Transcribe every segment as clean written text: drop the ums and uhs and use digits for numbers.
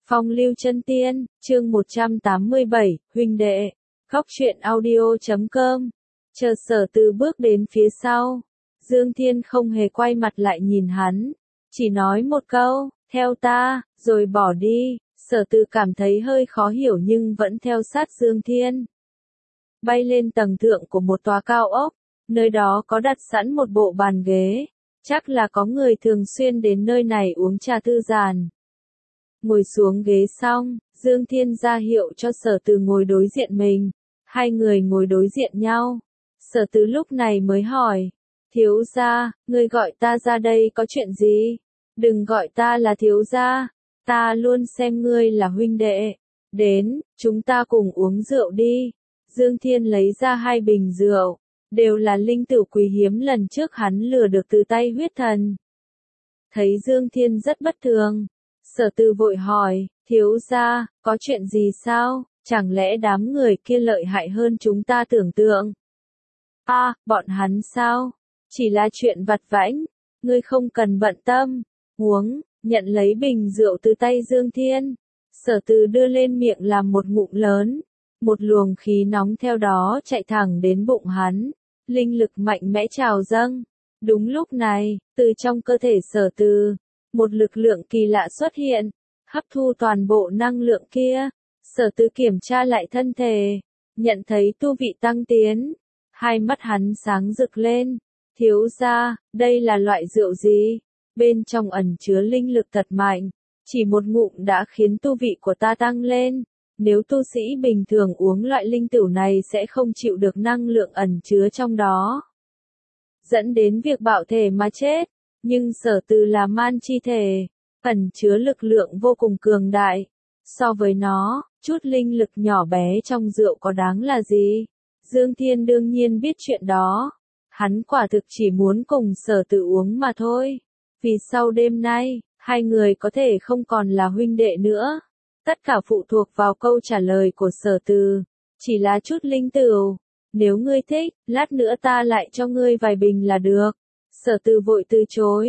Phong lưu chân tiên, chương 187, huynh đệ. Góc truyện audio.com. Chờ Sở Từ bước đến phía sau. Dương Thiên không hề quay mặt lại nhìn hắn. Chỉ nói một câu, theo ta, rồi bỏ đi. Sở Từ cảm thấy hơi khó hiểu nhưng vẫn theo sát Dương Thiên. Bay lên tầng thượng của một tòa cao ốc. Nơi đó có đặt sẵn một bộ bàn ghế. Chắc là có người thường xuyên đến nơi này uống trà thư giãn. Ngồi xuống ghế xong, Dương Thiên ra hiệu cho Sở Từ ngồi đối diện mình. Hai người ngồi đối diện nhau. Sở Từ lúc này mới hỏi. Thiếu gia, ngươi gọi ta ra đây có chuyện gì? Đừng gọi ta là thiếu gia. Ta luôn xem ngươi là huynh đệ. Đến, chúng ta cùng uống rượu đi. Dương Thiên lấy ra hai bình rượu. Đều là linh tửu quý hiếm lần trước hắn lừa được từ tay huyết thần. Thấy Dương Thiên rất bất thường. Sở Từ vội hỏi, thiếu gia, có chuyện gì sao? Chẳng lẽ đám người kia lợi hại hơn chúng ta tưởng tượng? Bọn hắn sao? Chỉ là chuyện vặt vãnh, ngươi không cần bận tâm. Uống, nhận lấy bình rượu từ tay Dương Thiên. Sở Từ đưa lên miệng làm một ngụm lớn. Một luồng khí nóng theo đó chạy thẳng đến bụng hắn. Linh lực mạnh mẽ trào dâng. Đúng lúc này, từ trong cơ thể Sở Từ, một lực lượng kỳ lạ xuất hiện, hấp thu toàn bộ năng lượng kia. Sở Từ kiểm tra lại thân thể, nhận thấy tu vị tăng tiến. Hai mắt hắn sáng rực lên. Thiếu gia, đây là loại rượu gì? Bên trong ẩn chứa linh lực thật mạnh. Chỉ một ngụm đã khiến tu vị của ta tăng lên. Nếu tu sĩ bình thường uống loại linh tửu này sẽ không chịu được năng lượng ẩn chứa trong đó. Dẫn đến việc bạo thể mà chết. Nhưng Sở Từ là man chi thể, ẩn chứa lực lượng vô cùng cường đại. So với nó, chút linh lực nhỏ bé trong rượu có đáng là gì? Dương Thiên đương nhiên biết chuyện đó. Hắn quả thực chỉ muốn cùng Sở Từ uống mà thôi. Vì sau đêm nay, hai người có thể không còn là huynh đệ nữa. Tất cả phụ thuộc vào câu trả lời của Sở Từ. Chỉ là chút linh tửu. Nếu ngươi thích, lát nữa ta lại cho ngươi vài bình là được. Sở Từ vội từ chối.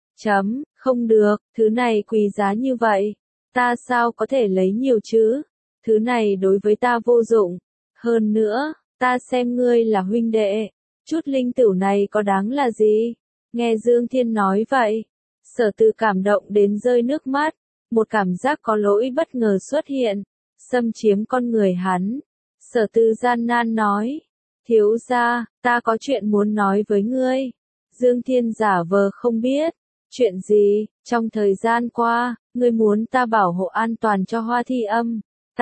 Không được, thứ này quý giá như vậy. Ta sao có thể lấy nhiều chứ? Thứ này đối với ta vô dụng. Hơn nữa, ta xem ngươi là huynh đệ. Chút linh tửu này có đáng là gì? Nghe Dương Thiên nói vậy. Sở Từ cảm động đến rơi nước mắt. Một cảm giác có lỗi bất ngờ xuất hiện. Xâm chiếm con người hắn. Sở Từ gian nan nói. Thiếu gia, ta có chuyện muốn nói với ngươi. Dương Thiên giả vờ không biết. Chuyện gì? Trong thời gian qua, ngươi muốn ta bảo hộ an toàn cho Hoa Thi Âm.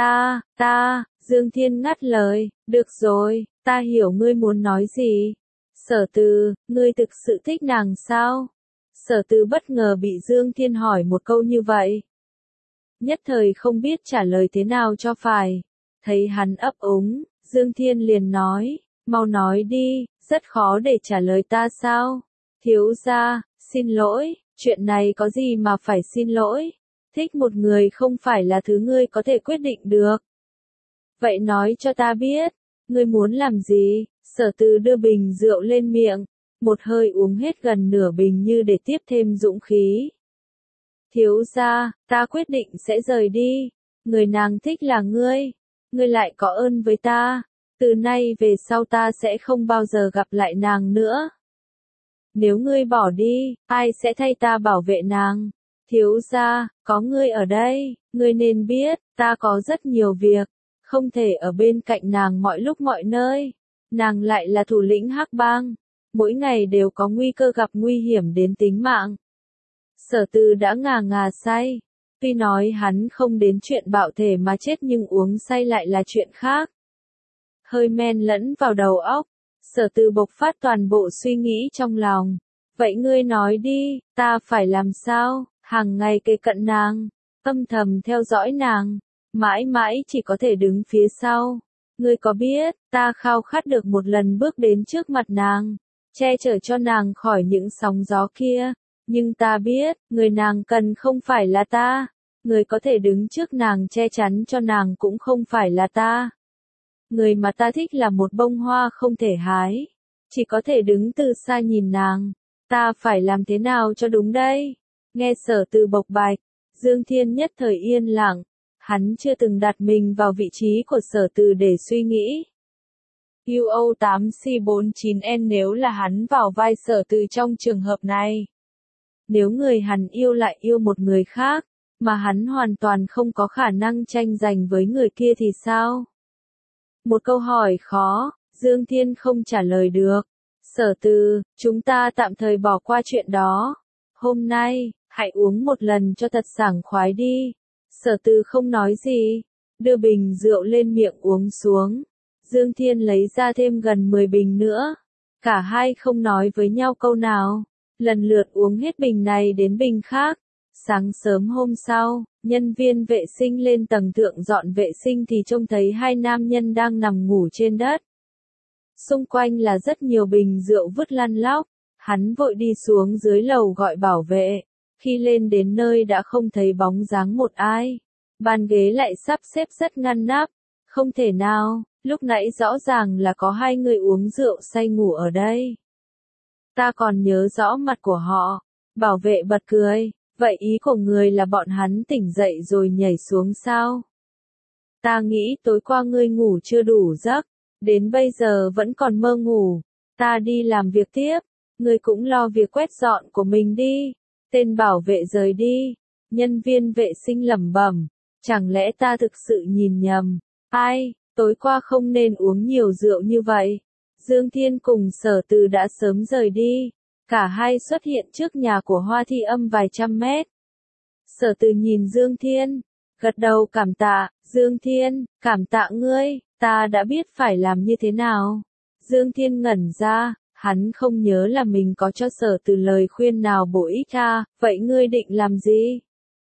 Dương Thiên ngắt lời. Được rồi, ta hiểu ngươi muốn nói gì. Sở Từ, ngươi thực sự thích nàng sao? Sở Từ bất ngờ bị Dương Thiên hỏi một câu như vậy. Nhất thời không biết trả lời thế nào cho phải. Thấy hắn ấp úng, Dương Thiên liền nói. Mau nói đi, rất khó để trả lời ta sao? Thiếu gia, xin lỗi, chuyện này có gì mà phải xin lỗi? Thích một người không phải là thứ ngươi có thể quyết định được. Vậy nói cho ta biết, ngươi muốn làm gì? Sở Từ đưa bình rượu lên miệng, một hơi uống hết gần nửa bình như để tiếp thêm dũng khí. Thiếu gia, ta quyết định sẽ rời đi. Người nàng thích là ngươi. Ngươi lại có ơn với ta. Từ nay về sau ta sẽ không bao giờ gặp lại nàng nữa. Nếu ngươi bỏ đi, ai sẽ thay ta bảo vệ nàng? Thiếu gia, có ngươi ở đây, ngươi nên biết, ta có rất nhiều việc, không thể ở bên cạnh nàng mọi lúc mọi nơi. Nàng lại là thủ lĩnh Hắc Bang, mỗi ngày đều có nguy cơ gặp nguy hiểm đến tính mạng. Sở Từ đã ngà say, tuy nói hắn không đến chuyện bạo thể mà chết nhưng uống say lại là chuyện khác. Hơi men lẫn vào đầu óc, Sở Từ bộc phát toàn bộ suy nghĩ trong lòng. Vậy ngươi nói đi, ta phải làm sao? Hàng ngày kề cận nàng, âm thầm theo dõi nàng, mãi mãi chỉ có thể đứng phía sau. Ngươi có biết, ta khao khát được một lần bước đến trước mặt nàng, che chở cho nàng khỏi những sóng gió kia. Nhưng ta biết, người nàng cần không phải là ta. Người có thể đứng trước nàng che chắn cho nàng cũng không phải là ta. Người mà ta thích là một bông hoa không thể hái, chỉ có thể đứng từ xa nhìn nàng. Ta phải làm thế nào cho đúng đây? Nghe Sở Từ bộc bạch, Dương Thiên nhất thời yên lặng, hắn chưa từng đặt mình vào vị trí của Sở Từ để suy nghĩ. UO8C49N nếu là hắn vào vai Sở Từ trong trường hợp này. Nếu người hắn yêu lại yêu một người khác, mà hắn hoàn toàn không có khả năng tranh giành với người kia thì sao? Một câu hỏi khó, Dương Thiên không trả lời được. Sở Từ, chúng ta tạm thời bỏ qua chuyện đó. Hôm nay, hãy uống một lần cho thật sảng khoái đi. Sở Từ không nói gì, đưa bình rượu lên miệng uống xuống. Dương Thiên lấy ra thêm gần 10 bình nữa. Cả hai không nói với nhau câu nào, lần lượt uống hết bình này đến bình khác. Sáng sớm hôm sau, nhân viên vệ sinh lên tầng thượng dọn vệ sinh thì trông thấy hai nam nhân đang nằm ngủ trên đất. Xung quanh là rất nhiều bình rượu vứt lăn lóc. Hắn vội đi xuống dưới lầu gọi bảo vệ. Khi lên đến nơi đã không thấy bóng dáng một ai. Bàn ghế lại sắp xếp rất ngăn nắp. Không thể nào, lúc nãy rõ ràng là có hai người uống rượu say ngủ ở đây. Ta còn nhớ rõ mặt của họ. Bảo vệ bật cười. Vậy ý của người là bọn hắn tỉnh dậy rồi nhảy xuống sao? Ta nghĩ tối qua ngươi ngủ chưa đủ giấc. Đến bây giờ vẫn còn mơ ngủ. Ta đi làm việc tiếp. Ngươi cũng lo việc quét dọn của mình đi. Tên bảo vệ rời đi. Nhân viên vệ sinh lẩm bẩm. Chẳng lẽ ta thực sự nhìn nhầm? Ai, tối qua không nên uống nhiều rượu như vậy. Dương Thiên cùng Sở Từ đã sớm rời đi. Cả hai xuất hiện trước nhà của Hoa Thi Âm vài trăm mét. Sở Từ nhìn Dương Thiên, gật đầu cảm tạ. Dương Thiên, cảm tạ ngươi, ta đã biết phải làm như thế nào. Dương Thiên ngẩn ra, hắn không nhớ là mình có cho Sở Từ lời khuyên nào bổ ích à, vậy ngươi định làm gì?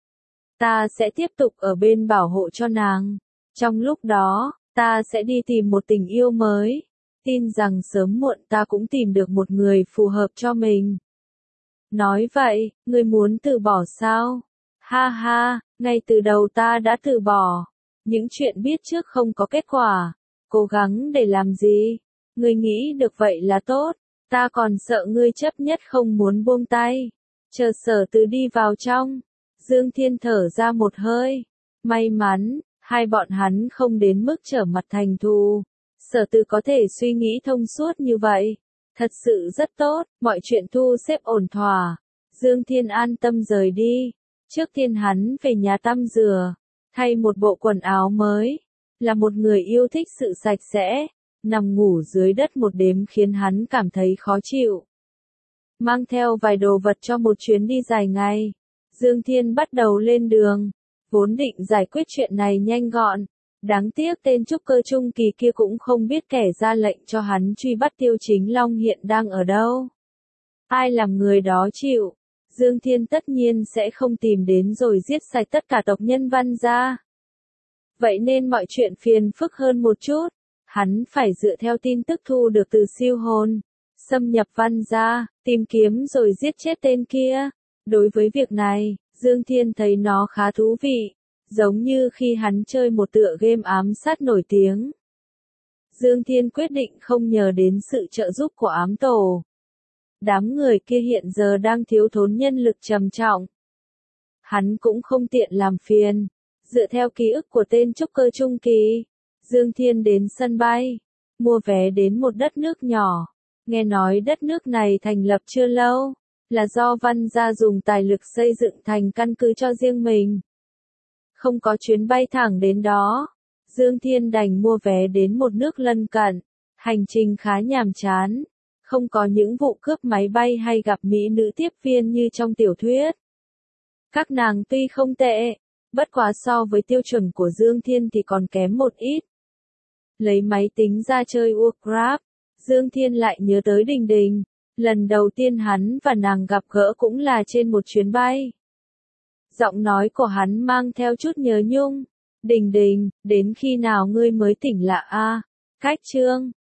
Ta sẽ tiếp tục ở bên bảo hộ cho nàng. Trong lúc đó, ta sẽ đi tìm một tình yêu mới. Tin rằng sớm muộn ta cũng tìm được một người phù hợp cho mình. Nói vậy, ngươi muốn từ bỏ sao? Ha ha, ngay từ đầu ta đã từ bỏ. Những chuyện biết trước không có kết quả. Cố gắng để làm gì? Ngươi nghĩ được vậy là tốt. Ta còn sợ ngươi chấp nhất không muốn buông tay. Chờ Sở Từ đi vào trong. Dương Thiên thở ra một hơi. May mắn, hai bọn hắn không đến mức trở mặt thành thù. Sở Từ có thể suy nghĩ thông suốt như vậy. Thật sự rất tốt, mọi chuyện thu xếp ổn thỏa. Dương Thiên an tâm rời đi. Trước tiên hắn về nhà tắm rửa, thay một bộ quần áo mới. Là một người yêu thích sự sạch sẽ. Nằm ngủ dưới đất một đêm khiến hắn cảm thấy khó chịu. Mang theo vài đồ vật cho một chuyến đi dài ngày. Dương Thiên bắt đầu lên đường. Vốn định giải quyết chuyện này nhanh gọn. Đáng tiếc tên trúc cơ trung kỳ kia cũng không biết kẻ ra lệnh cho hắn truy bắt Tiêu Chính Long hiện đang ở đâu. Ai làm người đó chịu. Dương Thiên tất nhiên sẽ không tìm đến rồi giết sạch tất cả tộc nhân Văn gia. Vậy nên mọi chuyện phiền phức hơn một chút. Hắn phải dựa theo tin tức thu được từ siêu hồn. Xâm nhập Văn gia, tìm kiếm rồi giết chết tên kia. Đối với việc này, Dương Thiên thấy nó khá thú vị. Giống như khi hắn chơi một tựa game ám sát nổi tiếng. Dương Thiên quyết định không nhờ đến sự trợ giúp của ám tổ. Đám người kia hiện giờ đang thiếu thốn nhân lực trầm trọng. Hắn cũng không tiện làm phiền. Dựa theo ký ức của tên trúc cơ trung kỳ, Dương Thiên đến sân bay, mua vé đến một đất nước nhỏ. Nghe nói đất nước này thành lập chưa lâu, là do Văn gia dùng tài lực xây dựng thành căn cứ cho riêng mình. Không có chuyến bay thẳng đến đó, Dương Thiên đành mua vé đến một nước lân cận. Hành trình khá nhàm chán, không có những vụ cướp máy bay hay gặp mỹ nữ tiếp viên như trong tiểu thuyết. Các nàng tuy không tệ, bất quá so với tiêu chuẩn của Dương Thiên thì còn kém một ít. Lấy máy tính ra chơi Warcraft, Dương Thiên lại nhớ tới Đình Đình. Lần đầu tiên hắn và nàng gặp gỡ cũng là trên một chuyến bay. Giọng nói của hắn mang theo chút nhớ nhung. Đình Đình, đến khi nào ngươi mới tỉnh lạ a? Cách chương